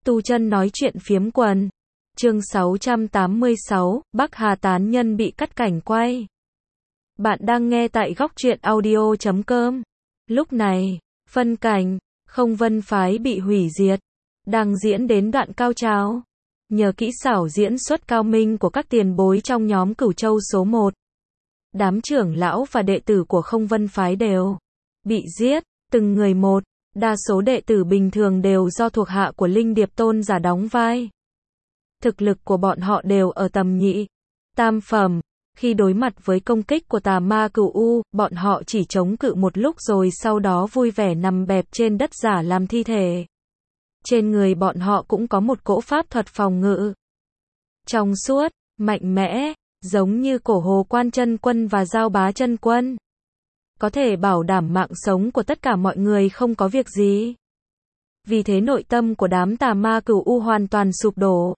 Tu chân nói chuyện phiếm quần. Chương 686, Bắc Hà tán nhân bị cắt cảnh quay. Bạn đang nghe tại góc truyện audio.com. Lúc này, phân cảnh, Không Vân phái bị hủy diệt, đang diễn đến đoạn cao trào. Nhờ kỹ xảo diễn xuất cao minh của các tiền bối trong nhóm Cửu Châu số 1, đám trưởng lão và đệ tử của Không Vân phái đều bị giết, từng người một. Đa số đệ tử bình thường đều do thuộc hạ của Linh Điệp Tôn giả đóng vai. Thực lực của bọn họ đều ở tầm nhị, tam phẩm. Khi đối mặt với công kích của tà ma Cửu U, bọn họ chỉ chống cự một lúc rồi sau đó vui vẻ nằm bẹp trên đất giả làm thi thể. Trên người bọn họ cũng có một cỗ pháp thuật phòng ngự trong suốt, mạnh mẽ, giống như Cổ Hồ Quan Chân Quân và Giao Bá Chân Quân, có thể bảo đảm mạng sống của tất cả mọi người không có việc gì. Vì thế nội tâm của đám tà ma Cửu U hoàn toàn sụp đổ.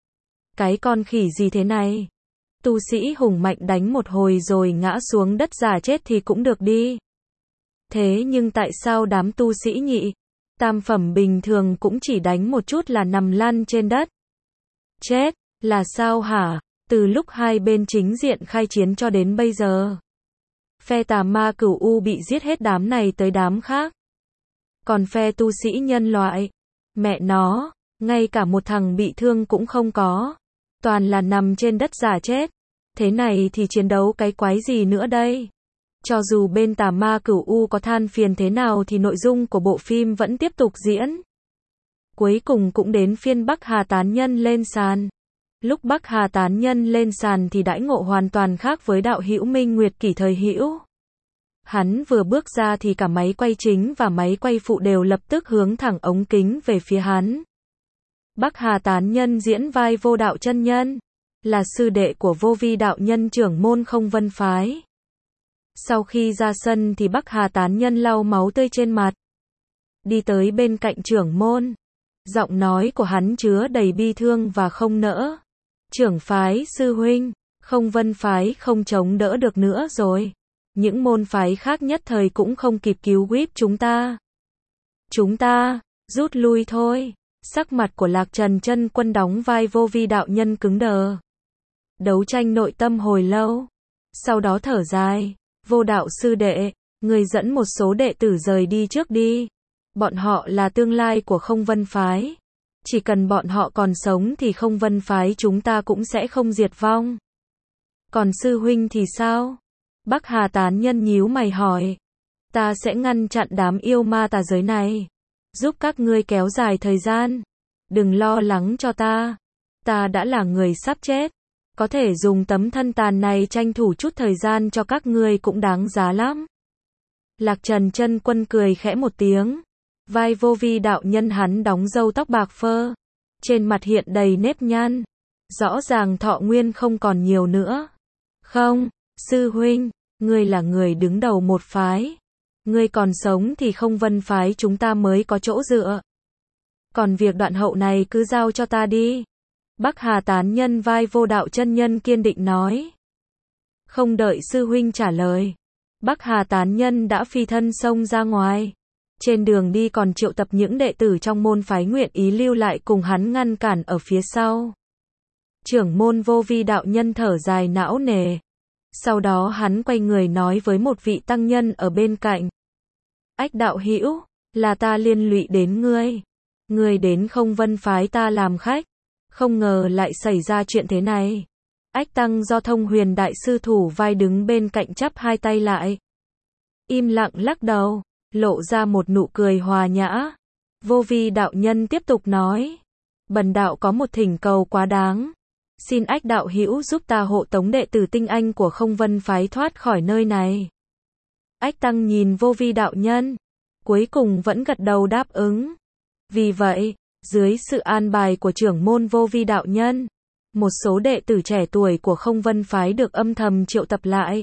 Cái con khỉ gì thế này? Tu sĩ hùng mạnh đánh một hồi rồi ngã xuống đất giả chết thì cũng được đi. Thế nhưng tại sao đám tu sĩ nhị, tam phẩm bình thường cũng chỉ đánh một chút là nằm lăn trên đất? Chết, là sao hả? Từ lúc hai bên chính diện khai chiến cho đến bây giờ, phe tà ma Cửu U bị giết hết đám này tới đám khác. Còn phe tu sĩ nhân loại, mẹ nó, ngay cả một thằng bị thương cũng không có. Toàn là nằm trên đất giả chết. Thế này thì chiến đấu cái quái gì nữa đây? Cho dù bên tà ma Cửu U có than phiền thế nào thì nội dung của bộ phim vẫn tiếp tục diễn. Cuối cùng cũng đến phiên Bắc Hà tán nhân lên sàn. Lúc Bắc Hà tán nhân lên sàn thì đãi ngộ hoàn toàn khác với đạo hữu Minh Nguyệt Kỷ thời hữu. Hắn vừa bước ra thì cả máy quay chính và máy quay phụ đều lập tức hướng thẳng ống kính về phía hắn. Bắc Hà tán nhân diễn vai Vô Đạo chân nhân, là sư đệ của Vô Vi đạo nhân trưởng môn Không Vân phái. Sau khi ra sân thì Bắc Hà tán nhân lau máu tươi trên mặt, đi tới bên cạnh trưởng môn. Giọng nói của hắn chứa đầy bi thương và không nỡ. Trưởng phái sư huynh, Không Vân phái không chống đỡ được nữa rồi. Những môn phái khác nhất thời cũng không kịp cứu giúp chúng ta. Chúng ta, rút lui thôi. Sắc mặt của Lạc Trần chân quân đóng vai Vô Vi đạo nhân cứng đờ. Đấu tranh nội tâm hồi lâu. Sau đó thở dài. Vô đạo sư đệ, người dẫn một số đệ tử rời đi trước đi. Bọn họ là tương lai của Không Vân phái. Chỉ cần bọn họ còn sống thì Không Vân phái chúng ta cũng sẽ không diệt vong. Còn sư huynh thì sao? Bắc Hà tán nhân nhíu mày hỏi. Ta sẽ ngăn chặn đám yêu ma tà giới này, giúp các ngươi kéo dài thời gian. Đừng lo lắng cho ta. Ta đã là người sắp chết. Có thể dùng tấm thân tàn này tranh thủ chút thời gian cho các ngươi cũng đáng giá lắm. Lạc Trần chân quân cười khẽ một tiếng. Vai Vô Vi đạo nhân hắn đóng râu tóc bạc phơ, trên mặt hiện đầy nếp nhăn. Rõ ràng thọ nguyên không còn nhiều nữa. Không, sư huynh, ngươi là người đứng đầu một phái. Ngươi còn sống thì Không Vân phái chúng ta mới có chỗ dựa. Còn việc đoạn hậu này cứ giao cho ta đi. Bắc Hà tán nhân vai Vô Đạo chân nhân kiên định nói. Không đợi sư huynh trả lời, Bắc Hà tán nhân đã phi thân xông ra ngoài. Trên đường đi còn triệu tập những đệ tử trong môn phái nguyện ý lưu lại cùng hắn ngăn cản ở phía sau. Trưởng môn Vô Vi đạo nhân thở dài não nề. Sau đó hắn quay người nói với một vị tăng nhân ở bên cạnh. Ách đạo hữu, là ta liên lụy đến ngươi. Ngươi đến Không Vân phái ta làm khách. Không ngờ lại xảy ra chuyện thế này. Ách tăng do Thông Huyền đại sư thủ vai đứng bên cạnh chắp hai tay lại, im lặng lắc đầu, lộ ra một nụ cười hòa nhã. Vô Vi đạo nhân tiếp tục nói. Bần đạo có một thỉnh cầu quá đáng. Xin Ách đạo hữu giúp ta hộ tống đệ tử tinh anh của Không Vân phái thoát khỏi nơi này. Ách tăng nhìn Vô Vi đạo nhân, cuối cùng vẫn gật đầu đáp ứng. Vì vậy, dưới sự an bài của trưởng môn Vô Vi đạo nhân, một số đệ tử trẻ tuổi của Không Vân phái được âm thầm triệu tập lại.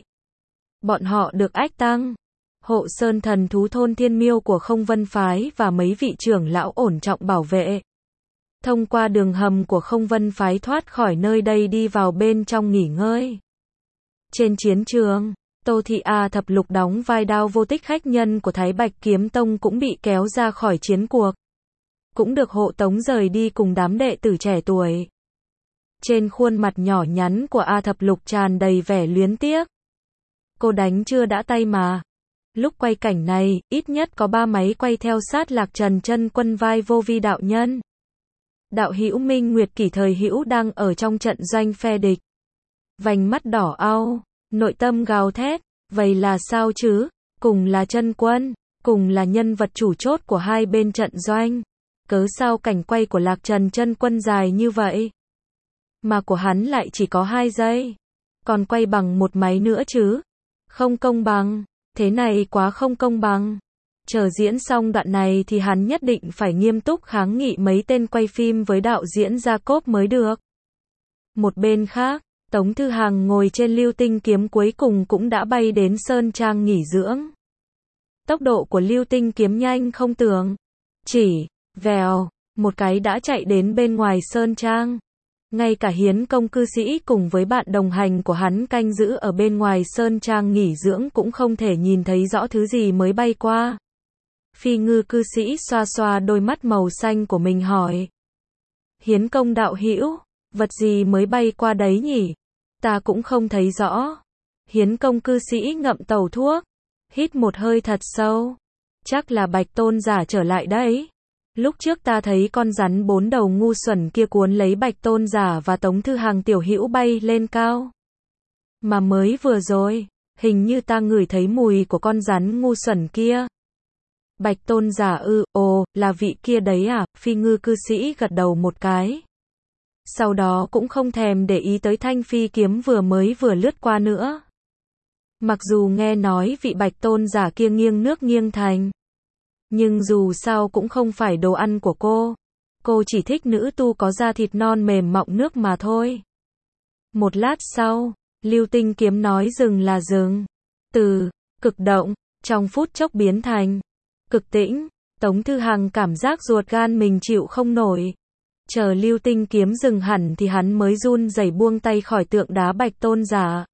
Bọn họ được Ách tăng, hộ sơn thần thú thôn Thiên Miêu của Không Vân phái và mấy vị trưởng lão ổn trọng bảo vệ. Thông qua đường hầm của Không Vân phái thoát khỏi nơi đây đi vào bên trong nghỉ ngơi. Trên chiến trường, Tô Thị A Thập Lục đóng vai Đao Vô Tích khách nhân của Thái Bạch Kiếm Tông cũng bị kéo ra khỏi chiến cuộc. cũng được hộ tống rời đi cùng đám đệ tử trẻ tuổi. Trên khuôn mặt nhỏ nhắn của A Thập Lục tràn đầy vẻ luyến tiếc. Cô đánh chưa đã tay mà. Lúc quay cảnh này, ít nhất có 3 máy quay theo sát Lạc Trần Chân Quân vai Vô Vi đạo nhân. Đạo hữu Minh Nguyệt Kỷ thời hữu đang ở trong trận doanh phe địch. Vành mắt đỏ au, nội tâm gào thét, vậy là sao chứ? Cùng là chân quân, cùng là nhân vật chủ chốt của hai bên trận doanh. Cớ sao cảnh quay của Lạc Trần Chân Quân dài như vậy? Mà của hắn lại chỉ có 2 giây. Còn quay bằng một máy nữa chứ? Không công bằng. Thế này quá không công bằng. Chờ diễn xong đoạn này thì hắn nhất định phải nghiêm túc kháng nghị mấy tên quay phim với đạo diễn Jacob mới được. Một bên khác, Tống Thư Hằng ngồi trên Lưu Tinh Kiếm cuối cùng cũng đã bay đến Sơn Trang nghỉ dưỡng. Tốc độ của Lưu Tinh Kiếm nhanh không tưởng. Chỉ, vèo, một cái đã chạy đến bên ngoài Sơn Trang. Ngay cả Hiến Công cư sĩ cùng với bạn đồng hành của hắn canh giữ ở bên ngoài Sơn Trang nghỉ dưỡng cũng không thể nhìn thấy rõ thứ gì mới bay qua. Phi Ngư cư sĩ xoa xoa đôi mắt màu xanh của mình hỏi. Hiến Công đạo hữu, vật gì mới bay qua đấy nhỉ? Ta cũng không thấy rõ. Hiến Công cư sĩ ngậm tàu thuốc, hít một hơi thật sâu. Chắc là Bạch Tôn giả trở lại đấy. Lúc trước ta thấy con rắn 4 đầu ngu xuẩn kia cuốn lấy Bạch Tôn giả và Tống Thư Hằng tiểu hữu bay lên cao. Mà mới vừa rồi, hình như ta ngửi thấy mùi của con rắn ngu xuẩn kia. Bạch Tôn giả ồ, là vị kia đấy à? Phi Ngư cư sĩ gật đầu một cái. Sau đó cũng không thèm để ý tới thanh phi kiếm vừa lướt qua nữa. Mặc dù nghe nói vị Bạch Tôn giả kia nghiêng nước nghiêng thành. Nhưng dù sao cũng không phải đồ ăn của cô. Cô chỉ thích nữ tu có da thịt non mềm mọng nước mà thôi. Một lát sau, Lưu Tinh Kiếm nói dừng là dừng. Từ cực động, trong phút chốc biến thành cực tĩnh. Tống Thư Hằng cảm giác ruột gan mình chịu không nổi. Chờ Lưu Tinh Kiếm dừng hẳn thì hắn mới run rẩy buông tay khỏi tượng đá Bạch Tôn giả.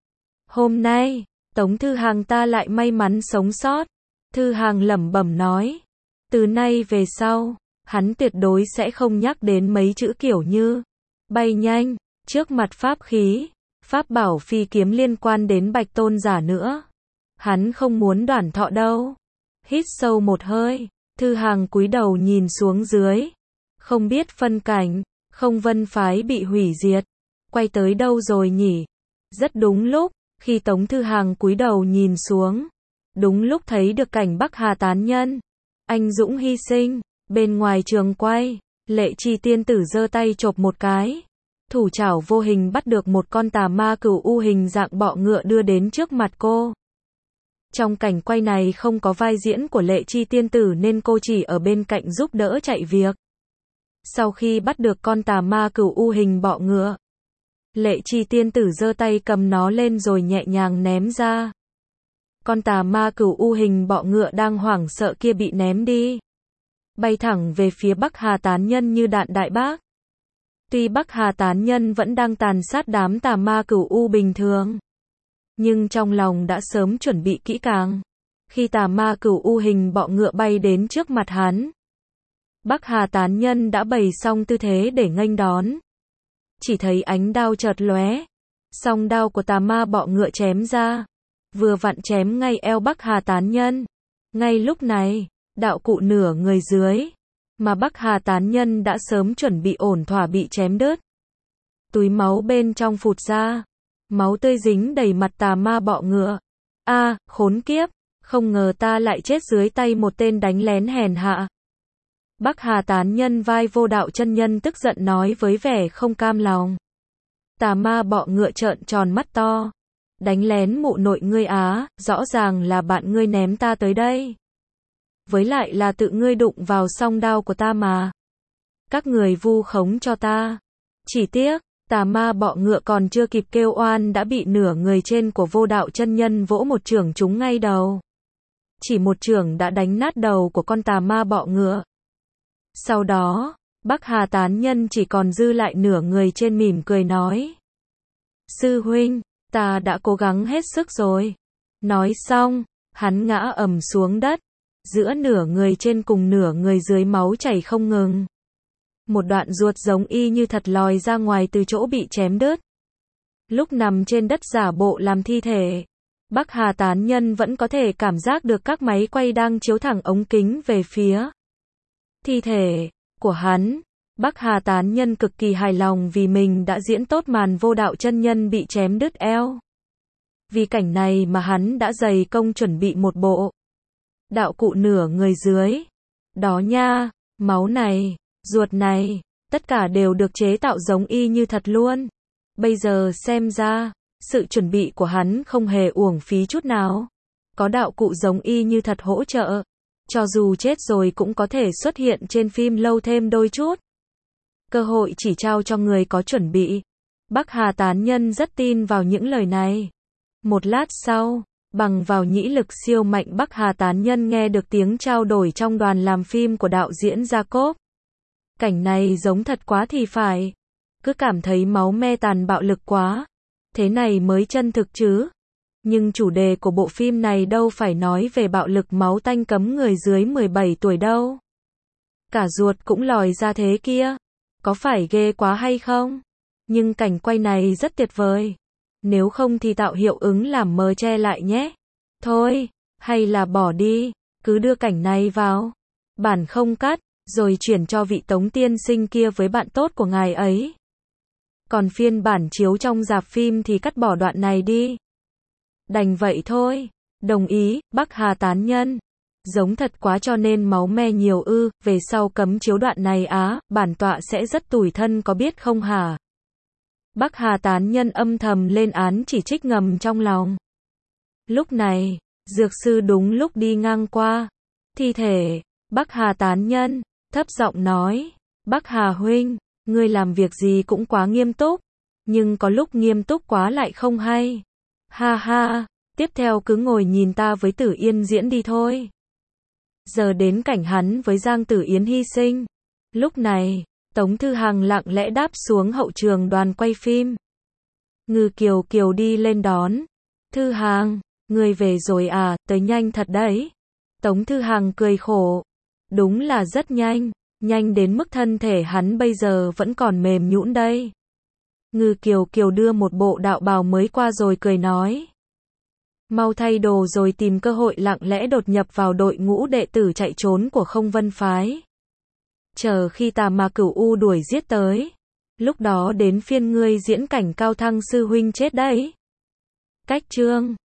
Hôm nay, Tống Thư Hằng ta lại may mắn sống sót. Thư Hằng lẩm bẩm nói. Từ nay về sau, hắn tuyệt đối sẽ không nhắc đến mấy chữ kiểu như bay nhanh, trước mặt pháp khí, pháp bảo phi kiếm liên quan đến Bạch Tôn giả nữa. Hắn không muốn đoản thọ đâu. Hít sâu một hơi, Thư Hằng cúi đầu nhìn xuống dưới. Không biết phân cảnh, Không Vân phái bị hủy diệt. Quay tới đâu rồi nhỉ? Rất đúng lúc, khi Tống Thư Hằng cúi đầu nhìn xuống. Đúng lúc thấy được cảnh Bắc Hà tán nhân. Anh dũng hy sinh. Bên ngoài trường quay, Lệ Chi tiên tử giơ tay chộp một cái. Thủ chảo vô hình bắt được một con tà ma cửu u hình dạng bọ ngựa đưa đến trước mặt cô. Trong cảnh quay này không có vai diễn của Lệ Chi tiên tử nên cô chỉ ở bên cạnh giúp đỡ chạy việc. Sau khi bắt được con tà ma cửu u hình bọ ngựa, Lệ Chi tiên tử giơ tay cầm nó lên rồi nhẹ nhàng ném ra. Con tà ma cửu u hình bọ ngựa đang hoảng sợ kia bị ném đi, bay thẳng về phía Bắc Hà tán nhân như đạn đại bác. Tuy Bắc Hà tán nhân vẫn đang tàn sát đám tà ma cửu u bình thường, nhưng trong lòng đã sớm chuẩn bị kỹ càng. Khi tà ma cửu u hình bọ ngựa bay đến trước mặt hắn, Bắc Hà tán nhân đã bày xong tư thế để nghênh đón. Chỉ thấy ánh đao chợt lóe, song đao của tà ma bọ ngựa chém ra, vừa vặn chém ngay eo Bắc Hà tán nhân. Ngay lúc này, đạo cụ nửa người dưới, mà Bắc Hà tán nhân đã sớm chuẩn bị ổn thỏa bị chém đứt. Túi máu bên trong phụt ra, máu tươi dính đầy mặt tà ma bọ ngựa. A, khốn kiếp, không ngờ ta lại chết dưới tay một tên đánh lén hèn hạ. Bắc Hà tán nhân vai Vô Đạo chân nhân tức giận nói với vẻ không cam lòng. Tà ma bọ ngựa trợn tròn mắt to. Đánh lén mụ nội ngươi á, rõ ràng là bạn ngươi ném ta tới đây. Với lại là tự ngươi đụng vào song đao của ta mà. Các người vu khống cho ta. Chỉ tiếc, tà ma bọ ngựa còn chưa kịp kêu oan đã bị nửa người trên của Vô Đạo chân nhân vỗ một chưởng trúng ngay đầu. Chỉ một chưởng đã đánh nát đầu của con tà ma bọ ngựa. Sau đó, Bắc Hà tán nhân chỉ còn dư lại nửa người trên mỉm cười nói. Sư huynh, ta đã cố gắng hết sức rồi. Nói xong, hắn ngã ầm xuống đất. giữa nửa người trên cùng nửa người dưới máu chảy không ngừng. Một đoạn ruột giống y như thật lòi ra ngoài từ chỗ bị chém đứt. Lúc nằm trên đất giả bộ làm thi thể, Bắc Hà tán nhân vẫn có thể cảm giác được các máy quay đang chiếu thẳng ống kính về phía thi thể của hắn. Bắc Hà tán nhân cực kỳ hài lòng vì mình đã diễn tốt màn vô đạo chân nhân bị chém đứt eo. Vì cảnh này mà hắn đã dày công chuẩn bị một bộ đạo cụ nửa người dưới. Đó nha, máu này, ruột này, tất cả đều được chế tạo giống y như thật luôn. Bây giờ xem ra, sự chuẩn bị của hắn không hề uổng phí chút nào. Có đạo cụ giống y như thật hỗ trợ, cho dù chết rồi cũng có thể xuất hiện trên phim lâu thêm đôi chút. Cơ hội chỉ trao cho người có chuẩn bị. Bắc Hà tán nhân rất tin vào những lời này. Một lát sau, bằng vào nhĩ lực siêu mạnh Bắc Hà tán nhân nghe được tiếng trao đổi trong đoàn làm phim của đạo diễn Jacob. Cảnh này giống thật quá thì phải. Cứ cảm thấy máu me tàn bạo lực quá. Thế này mới chân thực chứ. Nhưng chủ đề của bộ phim này đâu phải nói về bạo lực máu tanh cấm người dưới 17 tuổi đâu. Cả ruột cũng lòi ra thế kia. Có phải ghê quá hay không? Nhưng cảnh quay này rất tuyệt vời. Nếu không thì tạo hiệu ứng làm mờ che lại nhé. Thôi, hay là bỏ đi, cứ đưa cảnh này vào. Bản không cắt, rồi chuyển cho vị Tống tiên sinh kia với bạn tốt của ngài ấy. Còn phiên bản chiếu trong rạp phim thì cắt bỏ đoạn này đi. Đành vậy thôi. Đồng ý, Bắc Hà tán nhân. Giống thật quá cho nên máu me nhiều ư, về sau cấm chiếu đoạn này á, bản tọa sẽ rất tủi thân có biết không hả? Bắc Hà tán nhân âm thầm lên án chỉ trích ngầm trong lòng. Lúc này, dược sư đúng lúc đi ngang qua. Thi thể, Bắc Hà tán nhân, thấp giọng nói, Bắc Hà huynh, ngươi làm việc gì cũng quá nghiêm túc, nhưng có lúc nghiêm túc quá lại không hay. Ha ha, tiếp theo cứ ngồi nhìn ta với Tử Yên diễn đi thôi. Giờ đến cảnh hắn với Giang Tử Yến hy sinh. Lúc này, Tống Thư Hằng lặng lẽ đáp xuống hậu trường đoàn quay phim. Ngư Kiều Kiều đi lên đón. Thư Hằng, ngươi về rồi à, tới nhanh thật đấy. Tống Thư Hằng cười khổ. Đúng là rất nhanh, nhanh đến mức thân thể hắn bây giờ vẫn còn mềm nhũn đây. Ngư Kiều Kiều đưa một bộ đạo bào mới qua rồi cười nói. Mau thay đồ rồi tìm cơ hội lặng lẽ đột nhập vào đội ngũ đệ tử chạy trốn của Không Vân Phái. Chờ khi Tà Ma Cửu U đuổi giết tới. Lúc đó đến phiên ngươi diễn cảnh Cao Thăng sư huynh chết đấy. Cách chương